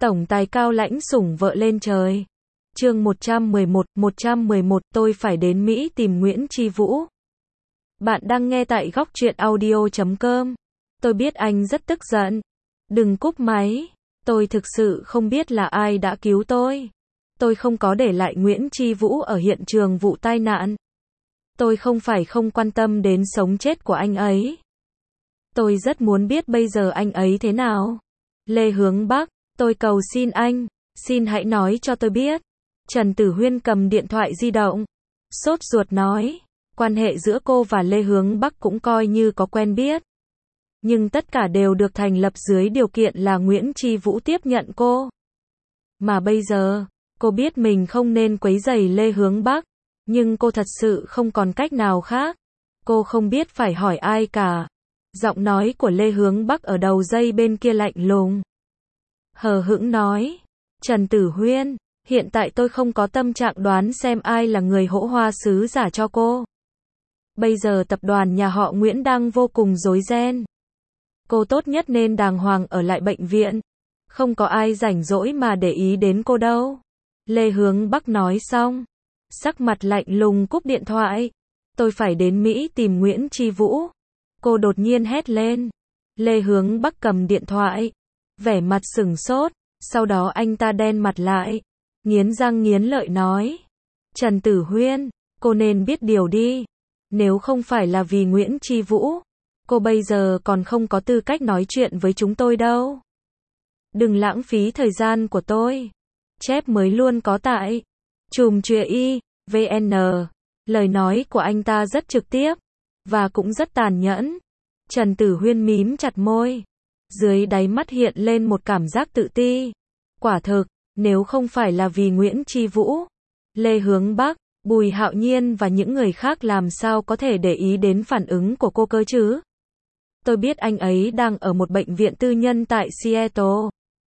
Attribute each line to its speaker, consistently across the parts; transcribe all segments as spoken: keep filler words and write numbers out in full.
Speaker 1: Tổng tài Cao Lãnh sủng vợ lên trời. Chương một trăm mười một, một trăm mười một tôi phải đến Mỹ tìm Nguyễn Chi Vũ. Bạn đang nghe tại góc truyện audio chấm com. Tôi biết anh rất tức giận. Đừng cúp máy. Tôi thực sự không biết là ai đã cứu tôi. Tôi không có để lại Nguyễn Chi Vũ ở hiện trường vụ tai nạn. Tôi không phải không quan tâm đến sống chết của anh ấy. Tôi rất muốn biết bây giờ anh ấy thế nào. Lê Hướng Bắc, tôi cầu xin anh, xin hãy nói cho tôi biết. Trần Tử Huyên cầm điện thoại di động, sốt ruột nói, quan hệ giữa cô và Lê Hướng Bắc cũng coi như có quen biết. Nhưng tất cả đều được thành lập dưới điều kiện là Nguyễn Chi Vũ tiếp nhận cô. Mà bây giờ, cô biết mình không nên quấy rầy Lê Hướng Bắc, nhưng cô thật sự không còn cách nào khác. Cô không biết phải hỏi ai cả. Giọng nói của Lê Hướng Bắc ở đầu dây bên kia lạnh lùng. Hờ hững nói, Trần Tử Huyên, hiện tại tôi không có tâm trạng đoán xem ai là người hỗ hoa sứ giả cho cô. Bây giờ tập đoàn nhà họ Nguyễn đang vô cùng rối ren. Cô tốt nhất nên đàng hoàng ở lại bệnh viện. Không có ai rảnh rỗi mà để ý đến cô đâu. Lê Hướng Bắc nói xong, sắc mặt lạnh lùng cúp điện thoại. Tôi phải đến Mỹ tìm Nguyễn Chi Vũ. Cô đột nhiên hét lên. Lê Hướng Bắc cầm điện thoại, vẻ mặt sửng sốt, sau đó anh ta đen mặt lại, nghiến răng nghiến lợi nói. Trần Tử Huyên, cô nên biết điều đi. Nếu không phải là vì Nguyễn Chi Vũ, cô bây giờ còn không có tư cách nói chuyện với chúng tôi đâu. Đừng lãng phí thời gian của tôi. Chép mới luôn có tại chùm chuyền y vê en. Lời nói của anh ta rất trực tiếp, và cũng rất tàn nhẫn. Trần Tử Huyên mím chặt môi. Dưới đáy mắt hiện lên một cảm giác tự ti. Quả thực, nếu không phải là vì Nguyễn Chi Vũ, Lê Hướng Bắc, Bùi Hạo Nhiên và những người khác làm sao có thể để ý đến phản ứng của cô cơ chứ? Tôi biết anh ấy đang ở một bệnh viện tư nhân tại Seattle,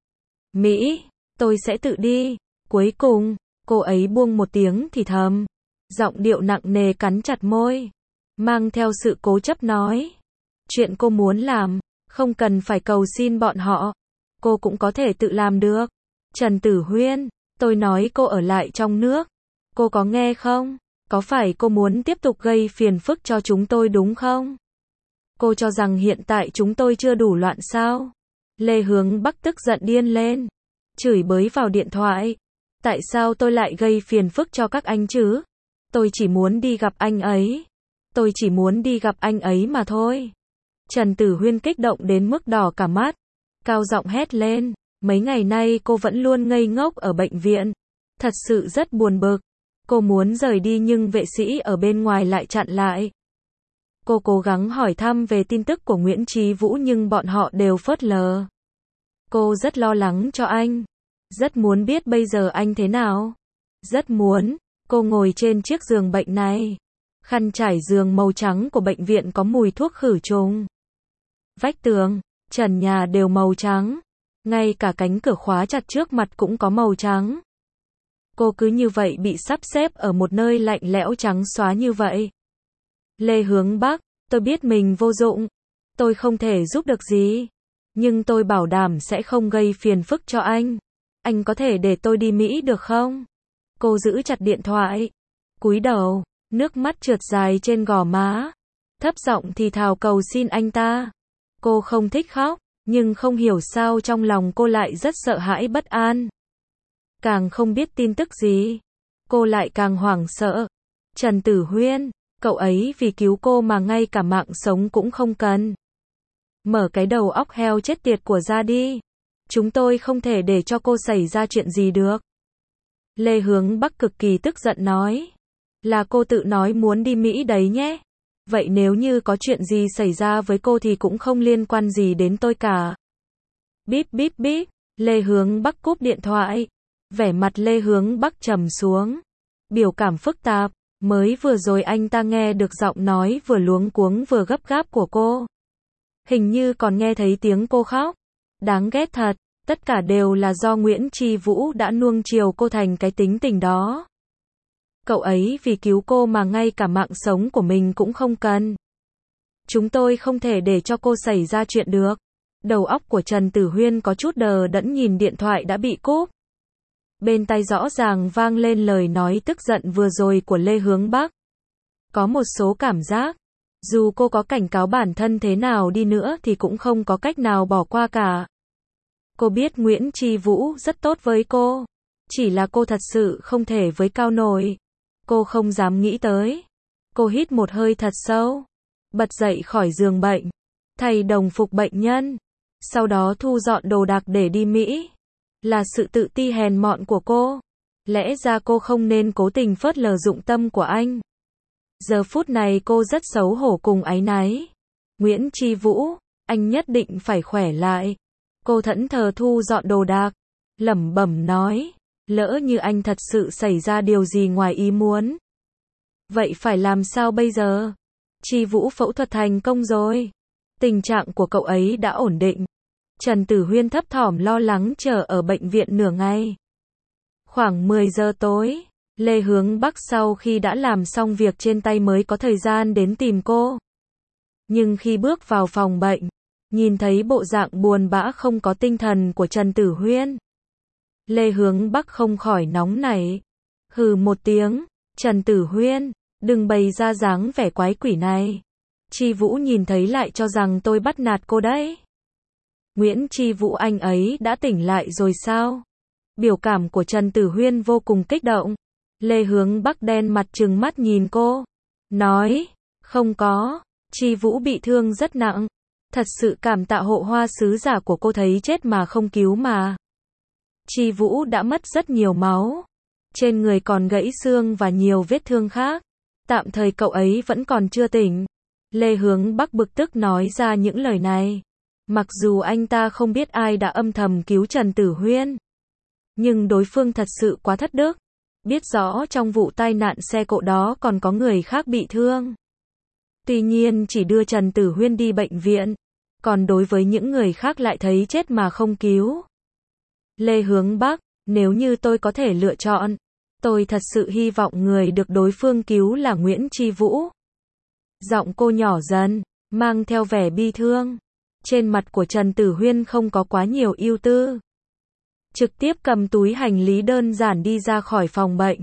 Speaker 1: Mỹ. Tôi sẽ tự đi. Cuối cùng, cô ấy buông một tiếng thì thầm. Giọng điệu nặng nề cắn chặt môi, mang theo sự cố chấp nói. Chuyện cô muốn làm, không cần phải cầu xin bọn họ. Cô cũng có thể tự làm được. Trần Tử Huyên, tôi nói cô ở lại trong nước. Cô có nghe không? Có phải cô muốn tiếp tục gây phiền phức cho chúng tôi đúng không? Cô cho rằng hiện tại chúng tôi chưa đủ loạn sao? Lê Hướng Bắc tức giận điên lên, chửi bới vào điện thoại. Tại sao tôi lại gây phiền phức cho các anh chứ? Tôi chỉ muốn đi gặp anh ấy. Tôi chỉ muốn đi gặp anh ấy mà thôi. Trần Tử Huyên kích động đến mức đỏ cả mắt, cao giọng hét lên. Mấy ngày nay cô vẫn luôn ngây ngốc ở bệnh viện. Thật sự rất buồn bực. Cô muốn rời đi nhưng vệ sĩ ở bên ngoài lại chặn lại. Cô cố gắng hỏi thăm về tin tức của Nguyễn Chi Vũ nhưng bọn họ đều phớt lờ. Cô rất lo lắng cho anh. Rất muốn biết bây giờ anh thế nào. Rất muốn. Cô ngồi trên chiếc giường bệnh này. Khăn trải giường màu trắng của bệnh viện có mùi thuốc khử trùng. Vách tường, trần nhà đều màu trắng. Ngay cả cánh cửa khóa chặt trước mặt cũng có màu trắng. Cô cứ như vậy bị sắp xếp ở một nơi lạnh lẽo trắng xóa như vậy. Lê Hướng Bắc, tôi biết mình vô dụng. Tôi không thể giúp được gì. Nhưng tôi bảo đảm sẽ không gây phiền phức cho anh. Anh có thể để tôi đi Mỹ được không? Cô giữ chặt điện thoại, cúi đầu, nước mắt trượt dài trên gò má, thấp giọng thì thào cầu xin anh ta. Cô không thích khóc, nhưng không hiểu sao trong lòng cô lại rất sợ hãi bất an. Càng không biết tin tức gì, cô lại càng hoảng sợ. Trần Tử Huyên, cậu ấy vì cứu cô mà ngay cả mạng sống cũng không cần. Mở cái đầu óc heo chết tiệt của ra đi. Chúng tôi không thể để cho cô xảy ra chuyện gì được. Lê Hướng Bắc cực kỳ tức giận nói. Là cô tự nói muốn đi Mỹ đấy nhé. Vậy nếu như có chuyện gì xảy ra với cô thì cũng không liên quan gì đến tôi cả. Bíp bíp bíp. Lê Hướng Bắc cúp điện thoại. Vẻ mặt Lê Hướng Bắc trầm xuống. Biểu cảm phức tạp. Mới vừa rồi anh ta nghe được giọng nói vừa luống cuống vừa gấp gáp của cô. Hình như còn nghe thấy tiếng cô khóc. Đáng ghét thật. Tất cả đều là do Nguyễn Chi Vũ đã nuông chiều cô thành cái tính tình đó. Cậu ấy vì cứu cô mà ngay cả mạng sống của mình cũng không cần. Chúng tôi không thể để cho cô xảy ra chuyện được. Đầu óc của Trần Tử Huyên có chút đờ đẫn nhìn điện thoại đã bị cúp. Bên tai rõ ràng vang lên lời nói tức giận vừa rồi của Lê Hướng Bắc. Có một số cảm giác, dù cô có cảnh cáo bản thân thế nào đi nữa thì cũng không có cách nào bỏ qua cả. Cô biết Nguyễn Chi Vũ rất tốt với cô, chỉ là cô thật sự không thể với cao nổi. Cô không dám nghĩ tới. Cô hít một hơi thật sâu, bật dậy khỏi giường bệnh, thay đồng phục bệnh nhân, sau đó thu dọn đồ đạc để đi Mỹ. Là sự tự ti hèn mọn của cô. Lẽ ra cô không nên cố tình phớt lờ dụng tâm của anh. Giờ phút này cô rất xấu hổ cùng áy náy. Nguyễn Chi Vũ, anh nhất định phải khỏe lại. Cô thẫn thờ thu dọn đồ đạc, lẩm bẩm nói, lỡ như anh thật sự xảy ra điều gì ngoài ý muốn. Vậy phải làm sao bây giờ? Chi Vũ phẫu thuật thành công rồi. Tình trạng của cậu ấy đã ổn định. Trần Tử Huyên thấp thỏm lo lắng chờ ở bệnh viện nửa ngày. Khoảng mười giờ tối, Lê Hướng Bắc sau khi đã làm xong việc trên tay mới có thời gian đến tìm cô. Nhưng khi bước vào phòng bệnh, nhìn thấy bộ dạng buồn bã không có tinh thần của Trần Tử Huyên, Lê Hướng Bắc không khỏi nóng nảy. Hừ một tiếng, Trần Tử Huyên, đừng bày ra dáng vẻ quái quỷ này. Chi Vũ nhìn thấy lại cho rằng tôi bắt nạt cô đấy. Nguyễn Chi Vũ anh ấy đã tỉnh lại rồi sao? Biểu cảm của Trần Tử Huyên vô cùng kích động. Lê Hướng Bắc đen mặt trừng mắt nhìn cô. Nói, không có, Chi Vũ bị thương rất nặng. Thật sự cảm tạ hộ hoa sứ giả của cô thấy chết mà không cứu mà. Chi Vũ đã mất rất nhiều máu. Trên người còn gãy xương và nhiều vết thương khác. Tạm thời cậu ấy vẫn còn chưa tỉnh. Lê Hướng Bắc bực tức nói ra những lời này. Mặc dù anh ta không biết ai đã âm thầm cứu Trần Tử Huyên, nhưng đối phương thật sự quá thất đức. Biết rõ trong vụ tai nạn xe cộ đó còn có người khác bị thương. Tuy nhiên chỉ đưa Trần Tử Huyên đi bệnh viện, còn đối với những người khác lại thấy chết mà không cứu. Lê Hướng Bắc, nếu như tôi có thể lựa chọn, tôi thật sự hy vọng người được đối phương cứu là Nguyễn Chi Vũ. Giọng cô nhỏ dần, mang theo vẻ bi thương. Trên mặt của Trần Tử Huyên không có quá nhiều ưu tư. Trực tiếp cầm túi hành lý đơn giản đi ra khỏi phòng bệnh.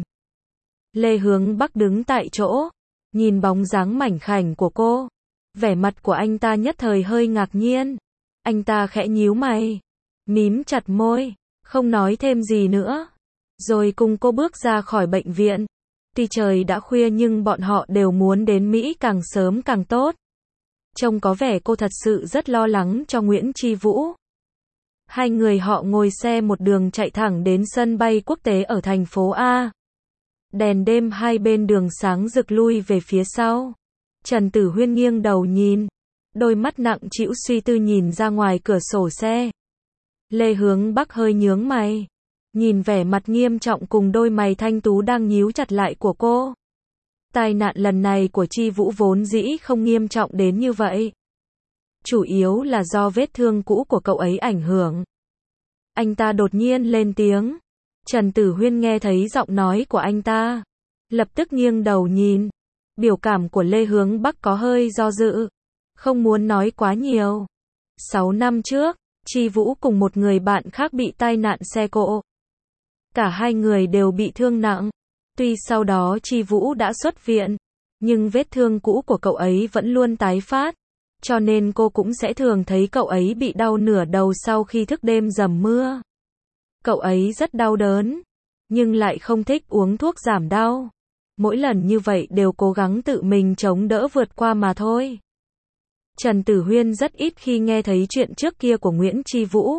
Speaker 1: Lê Hướng Bắc đứng tại chỗ, nhìn bóng dáng mảnh khảnh của cô. Vẻ mặt của anh ta nhất thời hơi ngạc nhiên. Anh ta khẽ nhíu mày, mím chặt môi, không nói thêm gì nữa. Rồi cùng cô bước ra khỏi bệnh viện. Tuy trời đã khuya nhưng bọn họ đều muốn đến Mỹ càng sớm càng tốt. Trông có vẻ cô thật sự rất lo lắng cho Nguyễn Chi Vũ. Hai người họ ngồi xe một đường chạy thẳng đến sân bay quốc tế ở thành phố A. Đèn đêm hai bên đường sáng rực lui về phía sau. Trần Tử Huyên nghiêng đầu nhìn, đôi mắt nặng trĩu suy tư nhìn ra ngoài cửa sổ xe. Lê Hướng Bắc hơi nhướng mày, nhìn vẻ mặt nghiêm trọng cùng đôi mày thanh tú đang nhíu chặt lại của cô. Tai nạn lần này của Chi Vũ vốn dĩ không nghiêm trọng đến như vậy. Chủ yếu là do vết thương cũ của cậu ấy ảnh hưởng. Anh ta đột nhiên lên tiếng. Trần Tử Huyên nghe thấy giọng nói của anh ta, lập tức nghiêng đầu nhìn. Biểu cảm của Lê Hướng Bắc có hơi do dự, không muốn nói quá nhiều. Sáu năm trước, Chi Vũ cùng một người bạn khác bị tai nạn xe cộ. Cả hai người đều bị thương nặng. Tuy sau đó Chi Vũ đã xuất viện, nhưng vết thương cũ của cậu ấy vẫn luôn tái phát. Cho nên cô cũng sẽ thường thấy cậu ấy bị đau nửa đầu sau khi thức đêm dầm mưa. Cậu ấy rất đau đớn, nhưng lại không thích uống thuốc giảm đau. Mỗi lần như vậy đều cố gắng tự mình chống đỡ vượt qua mà thôi. Trần Tử Huyên rất ít khi nghe thấy chuyện trước kia của Nguyễn Chi Vũ.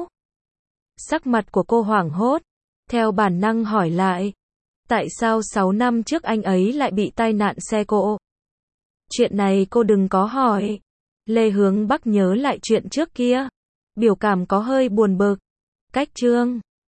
Speaker 1: Sắc mặt của cô hoảng hốt, theo bản năng hỏi lại. Tại sao sáu năm trước anh ấy lại bị tai nạn xe cộ? Chuyện này cô đừng có hỏi. Lê Hướng Bắc nhớ lại chuyện trước kia. Biểu cảm có hơi buồn bực. Cách chương